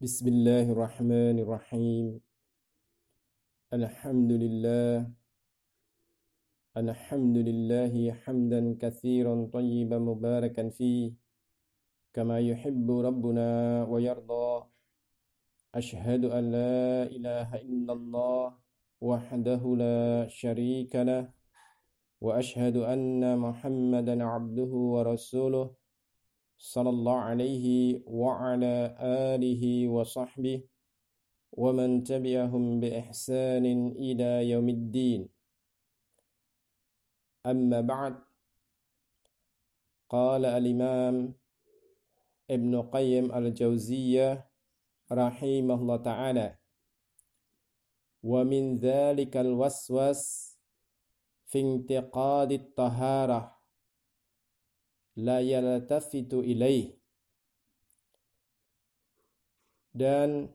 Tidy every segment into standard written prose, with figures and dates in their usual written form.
Bismillahirrahmanirrahim. Alhamdulillah. Alhamdulillahi hamdan katsiran tayyiban mubarakan fi kama yuhibbu rabbuna wa yarda. Ashhadu an la ilaha illallah wahdahu la syarika lah wa ashhadu anna Muhammadan abduhu wa rasuluh sallallahu alaihi wa ala alihi wa sahbihi wa man tabi'ahum bi ihsanin ila yaumiddin. Amma ba'd. Qala al-imam Ibn Qayyim al-Jauziyah rahimahullah ta'ala, wa min dhalika al-waswas fi intiqadi at-taharah la yaltafitu ilaih. Dan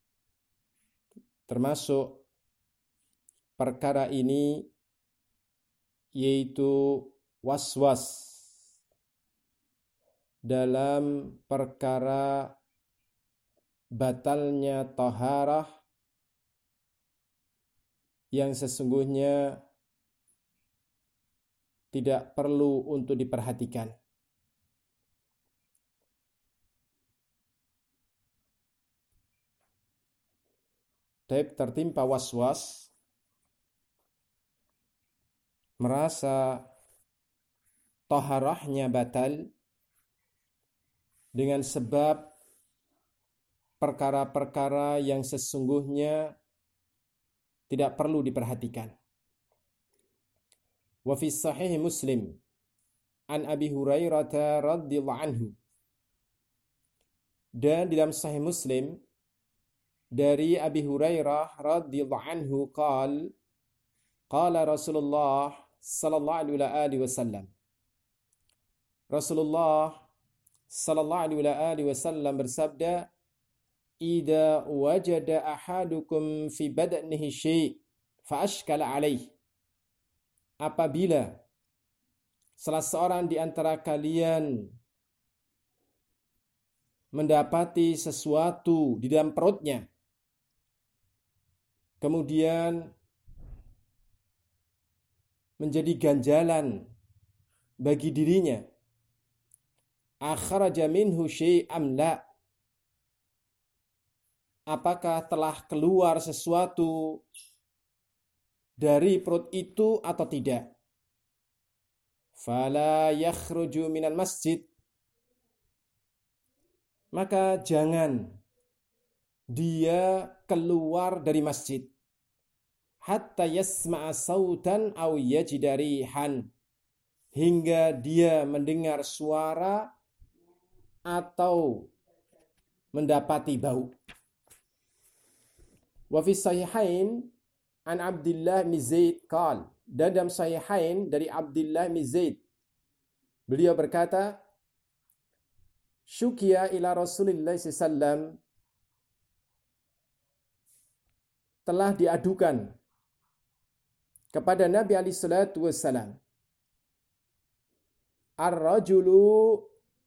termasuk perkara ini yaitu waswas dalam perkara batalnya taharah yang sesungguhnya tidak perlu untuk diperhatikan. Tertimpa waswas, merasa taharahnya batal dengan sebab perkara-perkara yang sesungguhnya tidak perlu diperhatikan. Wa fi sahih Muslim an Abi Hurairah radhiyallahu anhu, dan dalam sahih Muslim dari Abi Hurairah radhiyallahu anhu qala Rasulullah sallallahu alaihi wasallam, Rasulullah sallallahu alaihi wasallam bersabda, idza wajada ahadukum fi badanihi syai' fa ashkala alaih, apabila salah seorang di antara kalian mendapati sesuatu di dalam perutnya, kemudian menjadi ganjalan bagi dirinya, akhraja minhu syai'am la, apakah telah keluar sesuatu dari perut itu atau tidak, fala yakhruju minal masjid, maka jangan dia keluar dari masjid, hatta yasma'a sautan aw yajida rihan, hingga dia mendengar suara atau mendapati bau. Wa fi sahihain an Abdullah bin Zaid qala, dan dalam sahihain dari Abdullah bin Zaid, beliau berkata, syukiya ila Rasulillah sallallahu, telah diadukan kepada Nabi alaihi salatu wassalam, ar-rajulu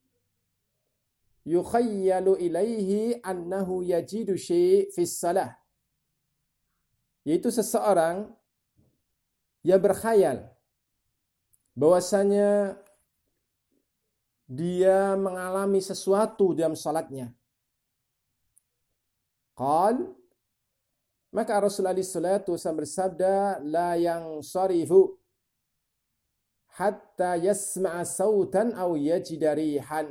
yukhayyalu ilaihi annahu yajidu syai' fis salah, yaitu seseorang yang berkhayal bahwasanya dia mengalami sesuatu dalam salatnya. Maka Rasulullah SAW bersabda, la yang sarifu hatta yasma'a sautan aw yajida rihan,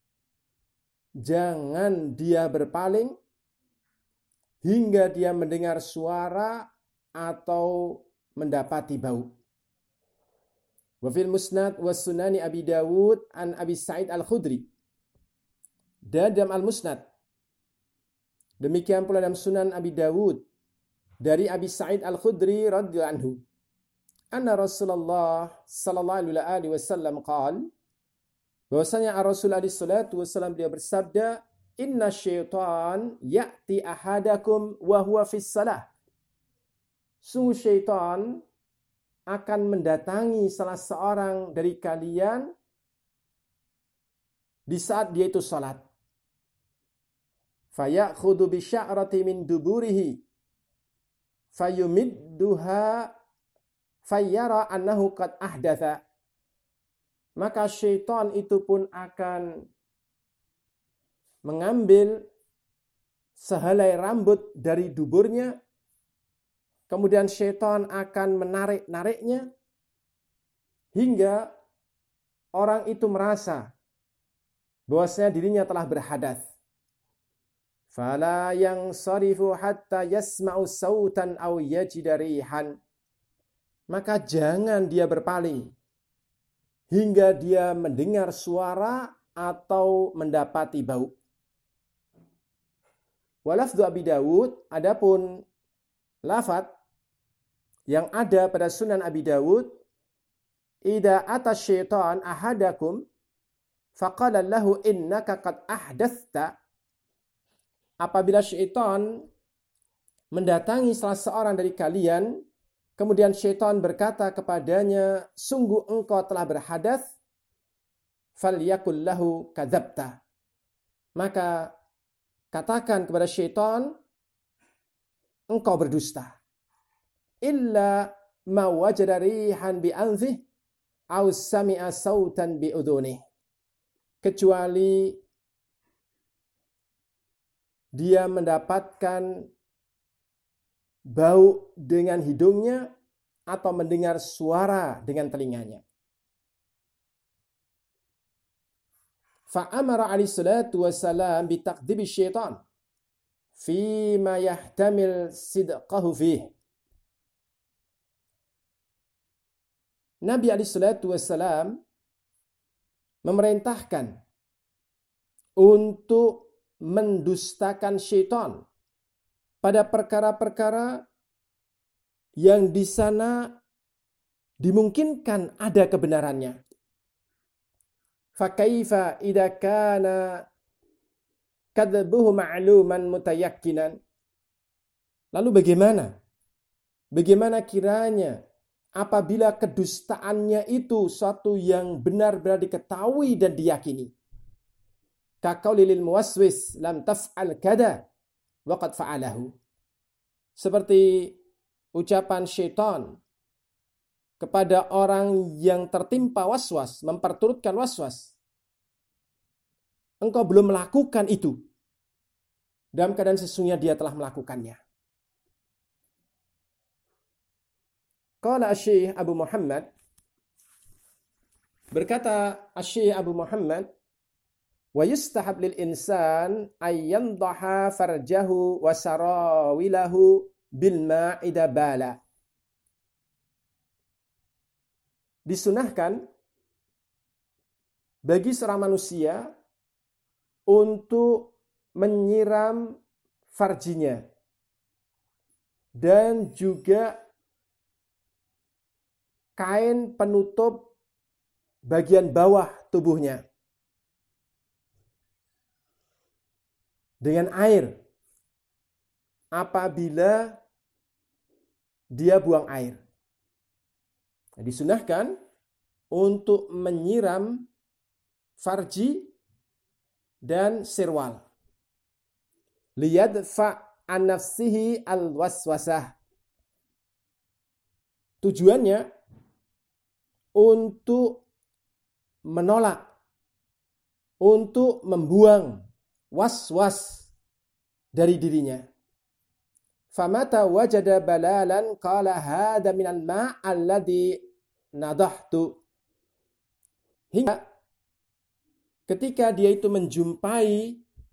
jangan dia berpaling hingga dia mendengar suara atau mendapati bau. Wa fil musnad wa sunani Abi Dawud an Abi Sa'id al-Khudri, dan dalam al-musnad, demikian pula dalam sunan Abi Dawud dari Abi Sa'id al-Khudri radhiyallahu anhu, anna Rasulullah sallallahu alaihi wasallam qala, bahwasanya Rasulullah sallallahu alaihi wasallam dia bersabda, inna syaitan ya'ti ahadakum wa huwa fis salah, sungguh syaitan akan mendatangi salah seorang dari kalian di saat dia itu salat. fayakhudhu bi sya'rati min duburihi fayumidduha fayyara annahu qad ahdatha. Maka syaitan itu pun akan mengambil sehelai rambut dari duburnya, kemudian syaitan akan menarik-nariknya hingga orang itu merasa bahwasanya dirinya telah berhadas. Fala yansarifu hatta yasma'u sautan aw yajida rihan. Maka jangan dia berpaling hingga dia mendengar suara atau mendapati bau. Walafdhu Abi Dawud, adapun lafaz yang ada pada Sunan Abi Dawud, idza ata syaitan ahadakum faqala lahu innaka qad ahdatsta. Apabila syaitan mendatangi salah seorang dari kalian, kemudian syaitan berkata kepadanya, sungguh engkau telah berhadas, falyakul lahu kadzabta. Maka katakan kepada syaitan, engkau berdusta. Illa ma wajada rihan bi anfih aw sami'a sautan bi udhunih. Kecuali dia mendapatkan bau dengan hidungnya atau mendengar suara dengan telinganya. Fa'amara alaihi salatu wassalam bitaqdibi syaitan fima yahtamil sidqahu fih. Nabi alaihi salatu wassalam memerintahkan untuk mendustakan syaitan pada perkara-perkara yang di sana dimungkinkan ada kebenarannya. Fakaifa idza kana kadzabuhu ma'luman mutayakkinan. Lalu bagaimana? Bagaimana kiranya apabila kedustaannya itu suatu yang benar-benar diketahui dan diyakini? Kaqauli lil muwaswis lam taf'al kada wa qad fa'alahu. Seperti ucapan syaitan kepada orang yang tertimpa waswas, memperturutkan waswas. Engkau belum melakukan itu. Dalam keadaan sesungguhnya dia telah melakukannya. Qala Asy-Syaikh Abu Muhammad, berkata Asy-Syaikh Abu Muhammad, wa yustahab lil insan ay yandaha farjahu wa sarawilahu bil ma'ida bala. Disunahkan bagi seorang manusia untuk menyiram farjinya dan juga kain penutup bagian bawah tubuhnya dengan air apabila dia buang air. Disunahkan untuk menyiram farji dan sirwal. Liyadfa' an nafsihi al-waswasah. Tujuannya untuk menolak, untuk membuang was-was dari dirinya. Famata wajada balalan qala hada minal ma' alladhi nadahtu. Hingga ketika dia itu menjumpai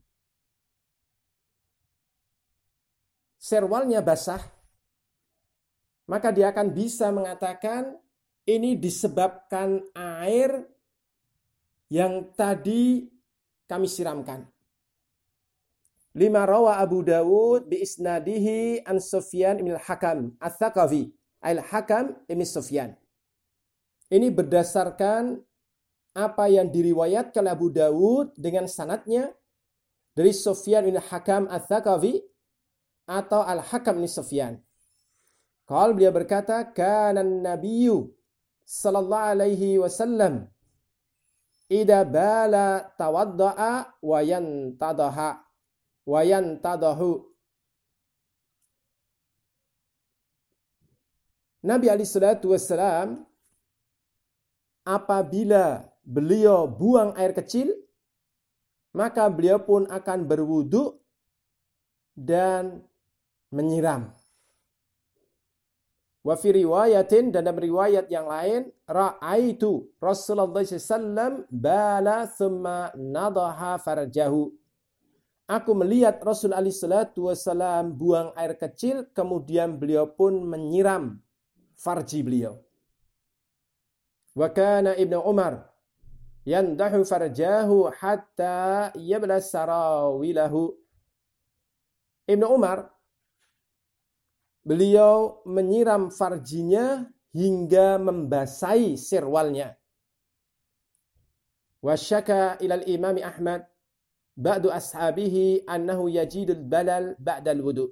serwalnya basah, maka dia akan bisa mengatakan ini disebabkan air yang tadi kami siramkan. Lima rawa Abu Dawud bi isnadihi an Sufyan bin al-Hakam al-Thaqafi, al-Hakam bin Sufyan. Ini berdasarkan apa yang diriwayatkan Abu Dawud dengan sanadnya dari Sufyan bin al-Hakam al-Thaqafi atau al-Hakam bin Sufyan. Kalau beliau berkata, kana an-nabiyyu sallallahu alaihi wasallam idza bala tawadda'a wa yantadaha. wa yantadahu. Nabi alaihi salatu wassalam apabila beliau buang air kecil, maka beliau pun akan berwudu dan menyiram. Wa fi riwayatin, dan dalam riwayat yang lain, ra'aitu Rasulullah SAW bala thumma nadaha farjahu. Aku melihat Rasul alaihi salatu wassalam buang air kecil, kemudian beliau pun menyiram farji beliau. Wa kana Ibnu Umar yandahu farjahu hatta yabla sarawilahu. Ibnu Umar, beliau menyiram farjinya hingga membasahi sirwalnya. Wa syaka ilal imami Ahmad ba'du ashabihi annahu yajidul balal ba'dal wudu.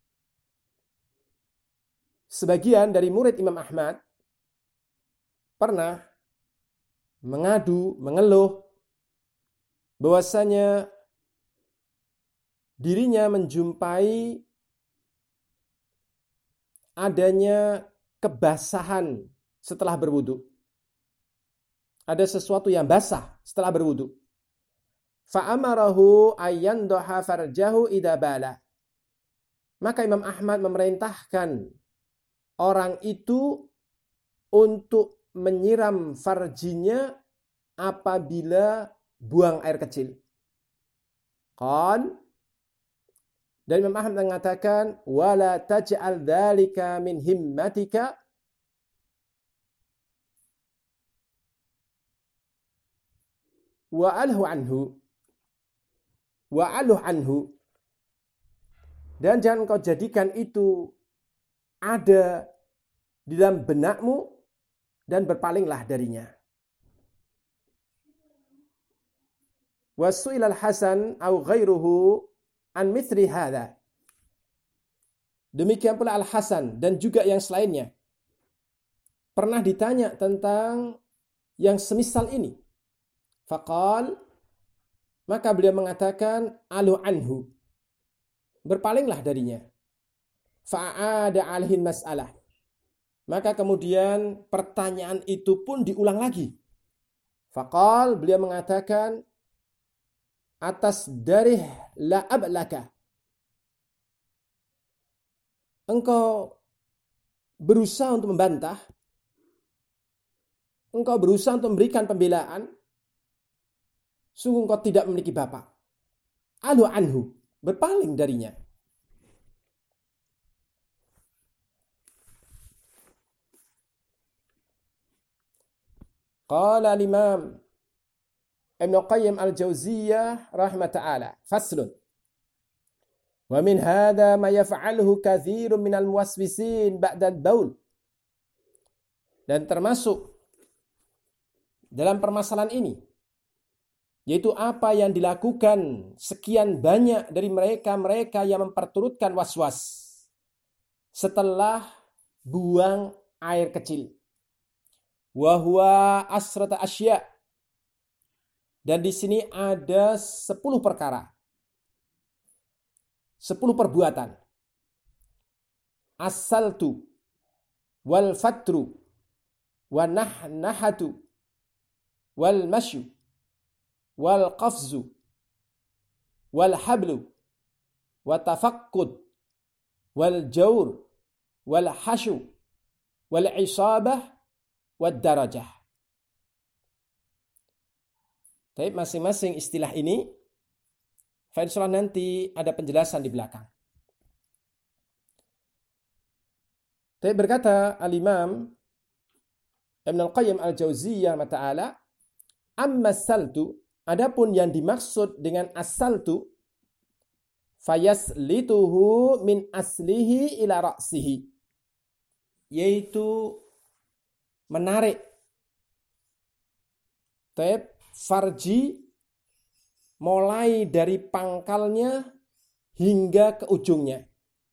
Sebagian dari murid Imam Ahmad pernah mengeluh bahwasanya dirinya menjumpai adanya kebasahan setelah berwudu. Ada sesuatu yang basah setelah berwudu. Fa'amarahu ayyandaha farjahu idza bala. Maka Imam Ahmad memerintahkan orang itu untuk menyiram farjinya apabila buang air kecil. Dan Imam Ahmad mengatakan, wala taj'al dzalika min himmatika wa'alhu anhu. Dan jangan kau jadikan itu ada di dalam benakmu dan berpalinglah darinya. Wasu'il al-Hasan au ghairuhu an mithli hadha. Demikian pula Al-Hasan dan juga yang selainnya pernah ditanya tentang yang semisal ini. Faqal, maka beliau mengatakan alu anhu, berpalinglah darinya. Fa'ada alhin mas'alah. Maka kemudian pertanyaan itu pun diulang lagi. Faqal, beliau mengatakan atas darih la ablaka. Engkau berusaha untuk membantah, engkau berusaha untuk memberikan pembelaan, sungguh engkau tidak memiliki bapak. Alu anhu, berpaling darinya. Qala al-Imam Ibnu Qayyim al-Jauziyah rahimah ta'ala, faslun. Wa min hadha ma yaf'aluhu katsirun minal muwaswisin ba'da al-baul. Dan termasuk dalam permasalahan ini, yaitu apa yang dilakukan sekian banyak dari mereka yang memperturutkan waswas setelah buang air kecil. Wa huwa asrata asya'. Dan di sini ada 10 perkara. 10 perbuatan. As-saltu wal fatru wa nahatu wal masyu wal qafzu wal hablu wa tafakkud wal jawr wal hasyu wal isabah wad darajah. Tapi masing-masing istilah ini, insyaallah nanti ada penjelasan di belakang. Tapi berkata al-Imam Ibnu Qayyim al-Jauziyah ta'ala, amma saltu, adapun yang dimaksud dengan as-saltu, fayaslituhu min aslihi ila ra'sihi, yaitu menarik farji mulai dari pangkalnya hingga ke ujungnya.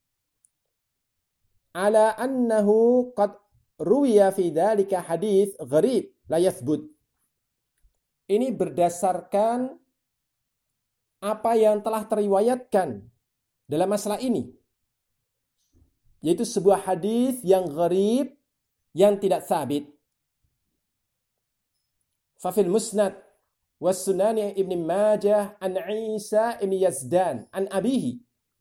Ala annahu qad ruwiya fi dzalika hadits gharib la yathbut. Ini berdasarkan apa yang telah teriwayatkan dalam masalah ini, yaitu sebuah hadis yang gharib, yang tidak sabit. Fafil musnad was sunani Ibn Majah an Isa ibn Yazdan an abihi.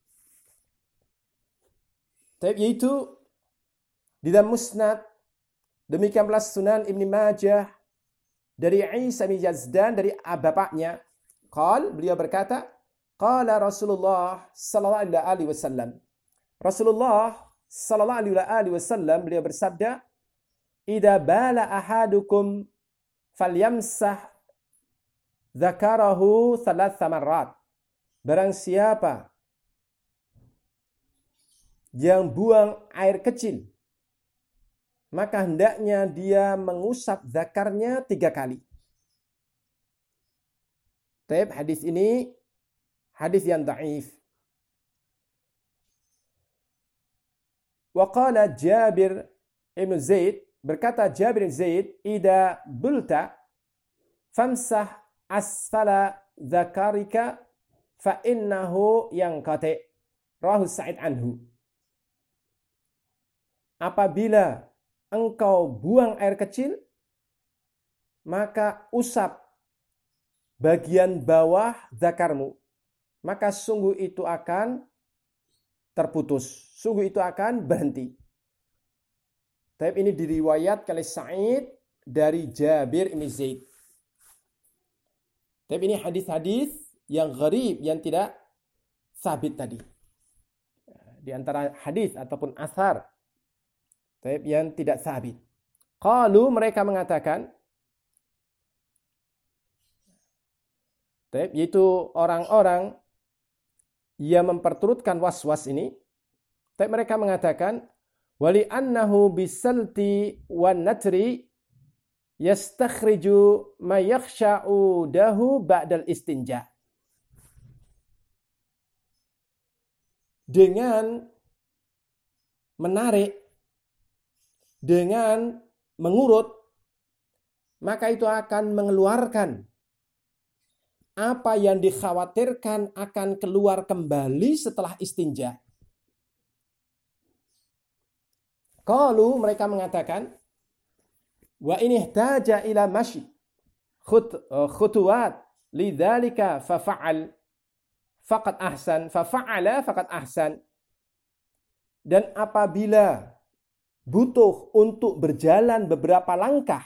Yaitu di dalam musnad, demikian pula sunan Ibn Majah dari Isa bin Yazdan dari bapaknya. Beliau berkata, qala Rasulullah sallallahu alaihi wasallam. Rasulullah sallallahu alaihi wasallam beliau bersabda, "Idza bala ahadukum falyamsah dzakarahu thalatha marrat." Barang siapa yang buang air kecil, maka hendaknya dia mengusap zakarnya 3 kali. Hadis ini hadis yang dhaif. Wa qala Jabir ibn Zaid, berkata Jabir bin Zaid, "Idza bulta famsah asfala zakarika fa innahu yanqati." Rawahu Sa'id anhu. Apabila engkau buang air kecil, maka usap bagian bawah zakarmu, maka sungguh itu akan terputus, sungguh itu akan berhenti. Tapi ini diriwayatkan oleh Sa'id dari Jabir bin Zaid. Tapi ini hadis-hadis yang gharib, yang tidak sabit tadi. Di antara hadis ataupun asar yang tidak sabit. Qalu, mereka mengatakan, yaitu orang-orang yang memperturutkan was-was ini, mereka mengatakan, wali annahu bisalti wan natri yastakhriju ma yakhsha'u dahu ba'dal istinja. Dengan menarik, dengan mengurut, maka itu akan mengeluarkan apa yang dikhawatirkan akan keluar kembali setelah istinja. Qalu, mereka mengatakan, wa in ihtaja ila mashi khutuwat lidzalika fafa'al faqad ahsan, fafa'ala faqad ahsan. Dan apabila butuh untuk berjalan beberapa langkah,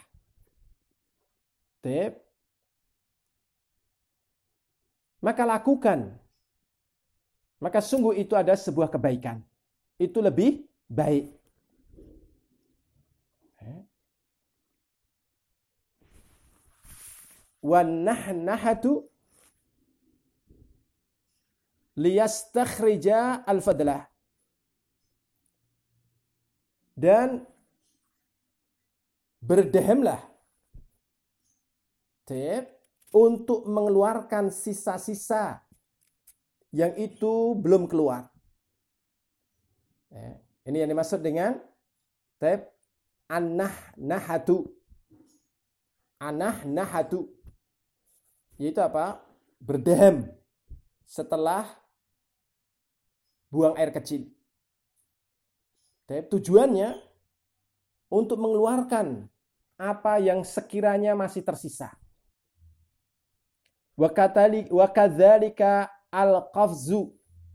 maka lakukan. Maka sungguh itu ada sebuah kebaikan. Itu lebih baik. Wan nahnahatu liyastakhrija al-fadlah. Dan berdehemlah untuk mengeluarkan sisa-sisa yang itu belum keluar. Ini yang dimaksud dengan an-nahnahatu. An-nahnahatu, yaitu apa? Berdehem setelah buang air kecil. Tujuannya untuk mengeluarkan apa yang sekiranya masih tersisa. Wa kadzalika al-qafzu.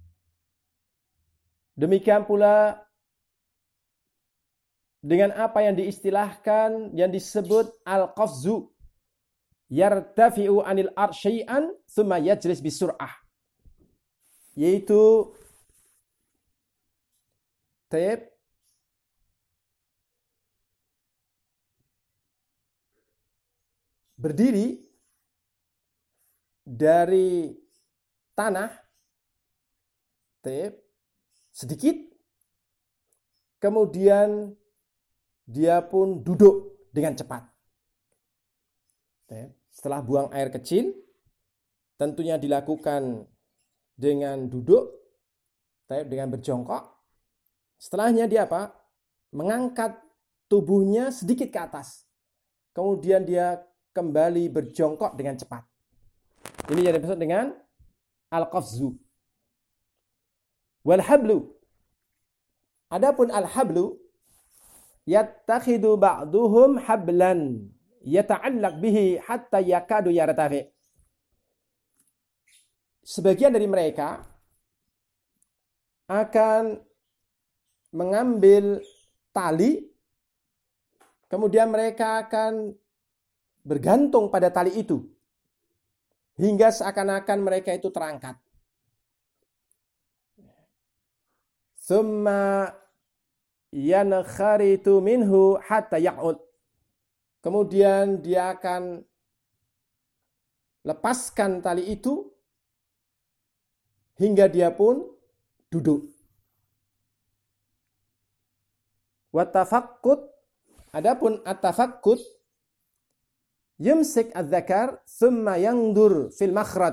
Demikian pula dengan apa yang diistilahkan, yang disebut al-qafzu. Yartafi'u anil arsyai'an thumma yajlis bisur'ah. Yaitu berdiri dari tanah sedikit, kemudian dia pun duduk dengan cepat. Setelah buang air kecil, tentunya dilakukan dengan duduk, dengan berjongkok. Setelahnya dia apa? Mengangkat tubuhnya sedikit ke atas. Kemudian dia kembali berjongkok dengan cepat. Ini yang dimaksud dengan al-qafzu. Wal hablu. Adapun al-hablu yattakhidu ba'duhum hablan yata'allaq bihi hatta yakadu yartafi. Sebagian dari mereka akan mengambil tali, kemudian mereka akan bergantung pada tali itu hingga seakan-akan mereka itu terangkat. Tsumma yankharitu minhu hatta yaq'ud. Kemudian dia akan lepaskan tali itu hingga dia pun duduk. Wa tafaqqud, adapun at-tafaqqud yumsik adz-dzakar tsumma yandur fil makhraj,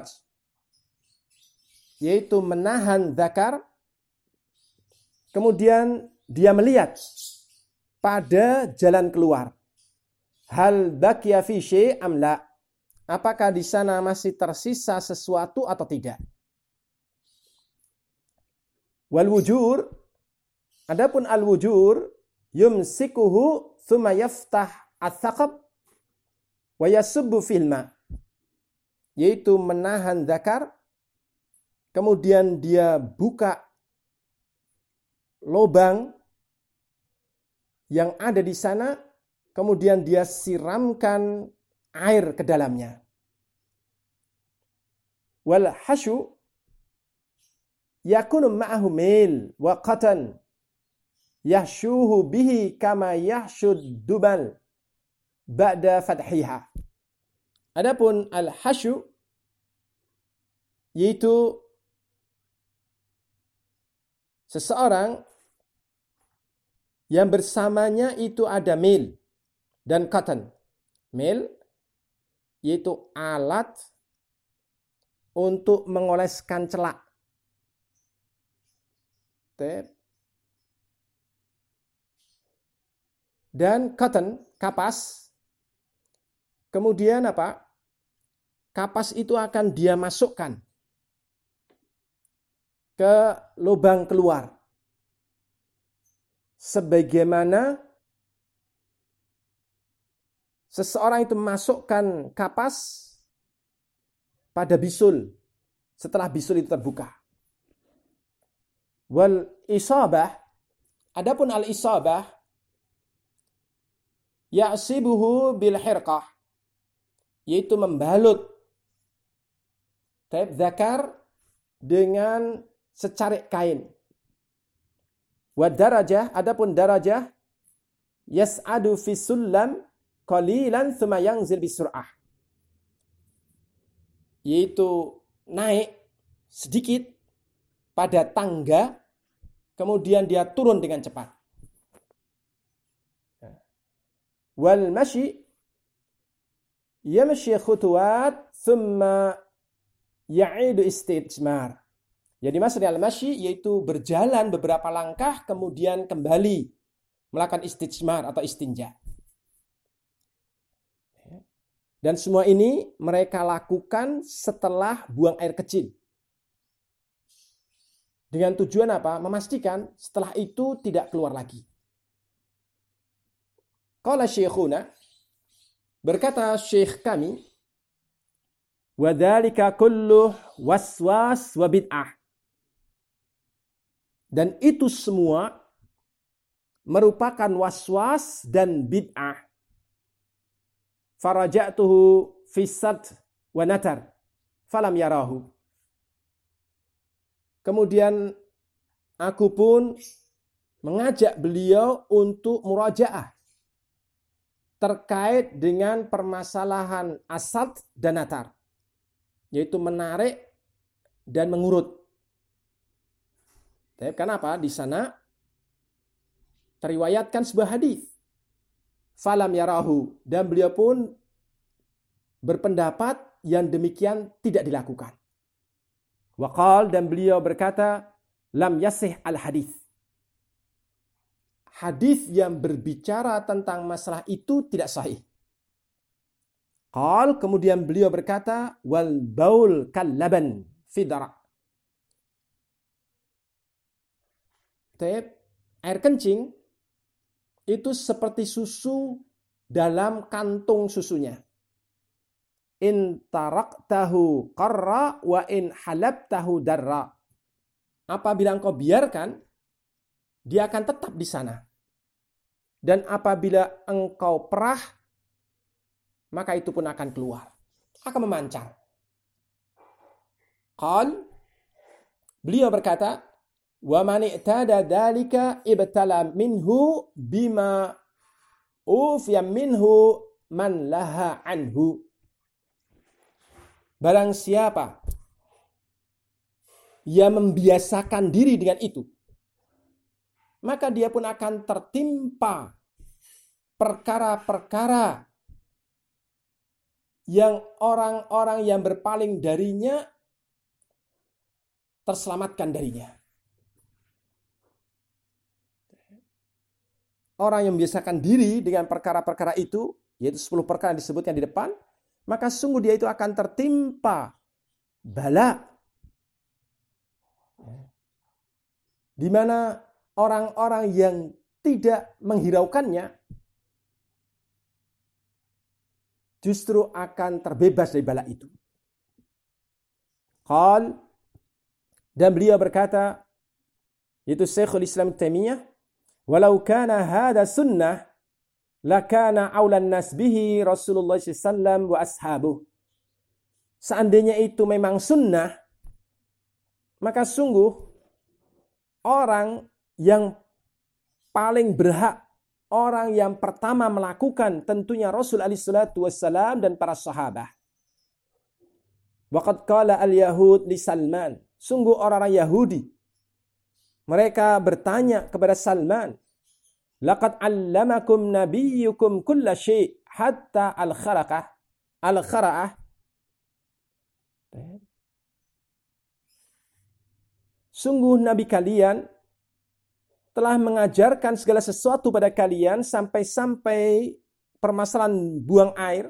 yaitu menahan dzakar kemudian dia melihat pada jalan keluar. Hal baqiya fi syai' am la? Apakah di sana masih tersisa sesuatu atau tidak? Wal wujur, adapun al wujur yumsikuhu tsumma yaftah ats-tsaqab wa yasubbu fil ma, yaitu menahan dzakar kemudian dia buka lubang yang ada di sana kemudian dia siramkan air ke dalamnya. Wal hasyu yakunu ma'ahu mil wa qatan yahshuhu bihi kama yahshud dubal ba'da fathiha. Adapun al-hasyu yaitu seseorang yang bersamanya itu ada mil dan cotton. Mil yaitu alat untuk mengoleskan celak. Dan cotton, kapas. Kemudian apa? Kapas itu akan dia masukkan ke lubang keluar. Sebagaimana seseorang itu masukkan kapas pada bisul setelah bisul itu terbuka. Wal isabah, adapun al isabah ya'sibuhu bil hirqah, yaitu membalut dzakar dengan secarik kain. Wa darajah, adapun darajah yas'adu fi sullam qalilan tsumma yanzil bisur'ah, yaitu naik sedikit pada tangga kemudian dia turun dengan cepat. Wal mashi yamshi khutuwat thumma ya'idu istijmar. Jadi maksud al-mashi yaitu berjalan beberapa langkah kemudian kembali melakukan istijmar atau istinja. Dan semua ini mereka lakukan setelah buang air kecil. Dengan tujuan apa? Memastikan setelah itu tidak keluar lagi. Qala syekhuna, berkata syekh kami, wa dzalika kulluh waswas wa bid'ah. Dan itu semua merupakan waswas dan bid'ah. Faraja'tuhu fi sad wa natar falam yarahu. Kemudian aku pun mengajak beliau untuk murajaah terkait dengan permasalahan asad dan natar, yaitu menarik dan mengurut. Kenapa? Di sana teriwayatkan sebuah hadis. Falam yarahu, dan beliau pun berpendapat yang demikian tidak dilakukan. Waqal, dan beliau berkata, lam yasih al hadis. Hadis yang berbicara tentang masalah itu tidak sahih. Qal, kemudian beliau berkata, wal baul kal laban fi dara'. Air kencing itu seperti susu dalam kantung susunya. In taraktahu qarra wa in halabtahu darra. Apabila engkau biarkan, dia akan tetap di sana. Dan apabila engkau perah, maka itu pun akan keluar. Akan memancar. Beliau berkata, wa man i'tada dzalika ibtala minhu bima ufiya minhu man laha anhu. Barang siapa yang membiasakan diri dengan itu, maka dia pun akan tertimpa perkara-perkara yang orang-orang yang berpaling darinya terselamatkan darinya. Orang yang membiasakan diri dengan perkara-perkara itu, yaitu 10 perkara yang disebutkan di depan, maka sungguh dia itu akan tertimpa bala. Di mana orang-orang yang tidak menghiraukannya justru akan terbebas dari bala itu. Dan beliau berkata, yaitu Syekhul Islam Taimiyah, walau kana hada sunnah lakana aulan nas bihi Rasulullah SAW wa ashabuh. Seandainya itu memang sunnah, maka sungguh orang yang paling berhak, orang yang pertama melakukan tentunya Rasul SAW dan para sahabat. Waqad qala al-Yahud li Salman. Sungguh orang-orang Yahudi, mereka bertanya kepada Salman, laqad allamakum nabiyyukum kulla syai' hatta al-khara'ah. Sungguh Nabi kalian telah mengajarkan segala sesuatu pada kalian sampai permasalahan buang air.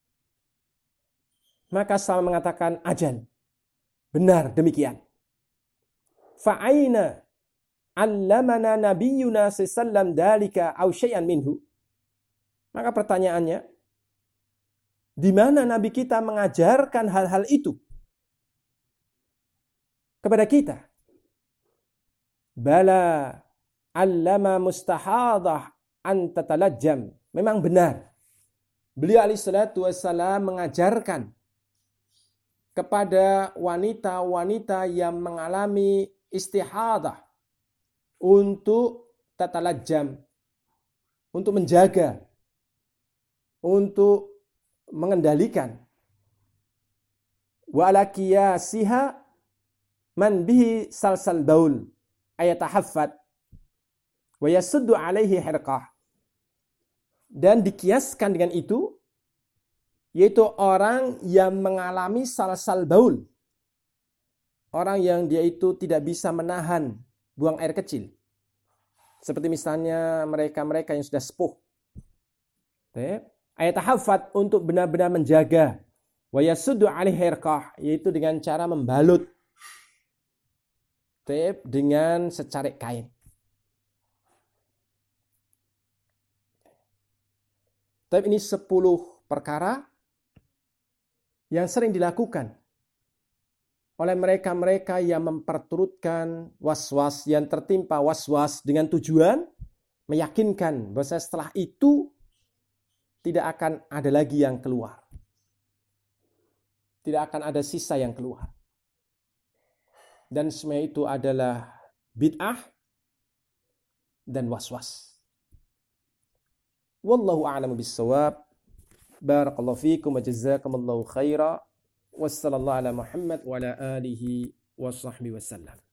Maka Salman mengatakan, ajal. Benar demikian. Fa'aina allamana nabiyyuna sallam dalika aw syai'an minhu. Maka pertanyaannya, di mana Nabi kita mengajarkan hal-hal itu kepada kita? Bala allama mustahadah an tatalajjam. Memang benar. Beliau alaihi salatu wassalam mengajarkan kepada wanita-wanita yang mengalami istihadah untuk tatalajjam, untuk menjaga, untuk mengendalikan. Wa ala qiyasiha man bihi salsal baul ayatahaffat wa yasuddu alaihi hirqah. Dan dikiaskan dengan itu, yaitu orang yang mengalami salsal baul. Orang yang dia itu tidak bisa menahan buang air kecil. Seperti misalnya mereka-mereka yang sudah sepuh. Ayatahaffat untuk benar-benar menjaga. Wa yasuddu alaihi hirqah, yaitu dengan cara membalut dengan secarik kain. Tapi ini 10 perkara yang sering dilakukan oleh mereka-mereka yang memperturutkan was-was, yang tertimpa was-was dengan tujuan meyakinkan bahwa setelah itu tidak akan ada lagi yang keluar. Tidak akan ada sisa yang keluar. Dan semua itu adalah bid'ah dan was-was. Wallahu a'lamu bis-shawab. Barakallahu fiikum wa jazakumullahu khaira. Wassallallahu ala Muhammad wa ala alihi wa sahbihi wasallam.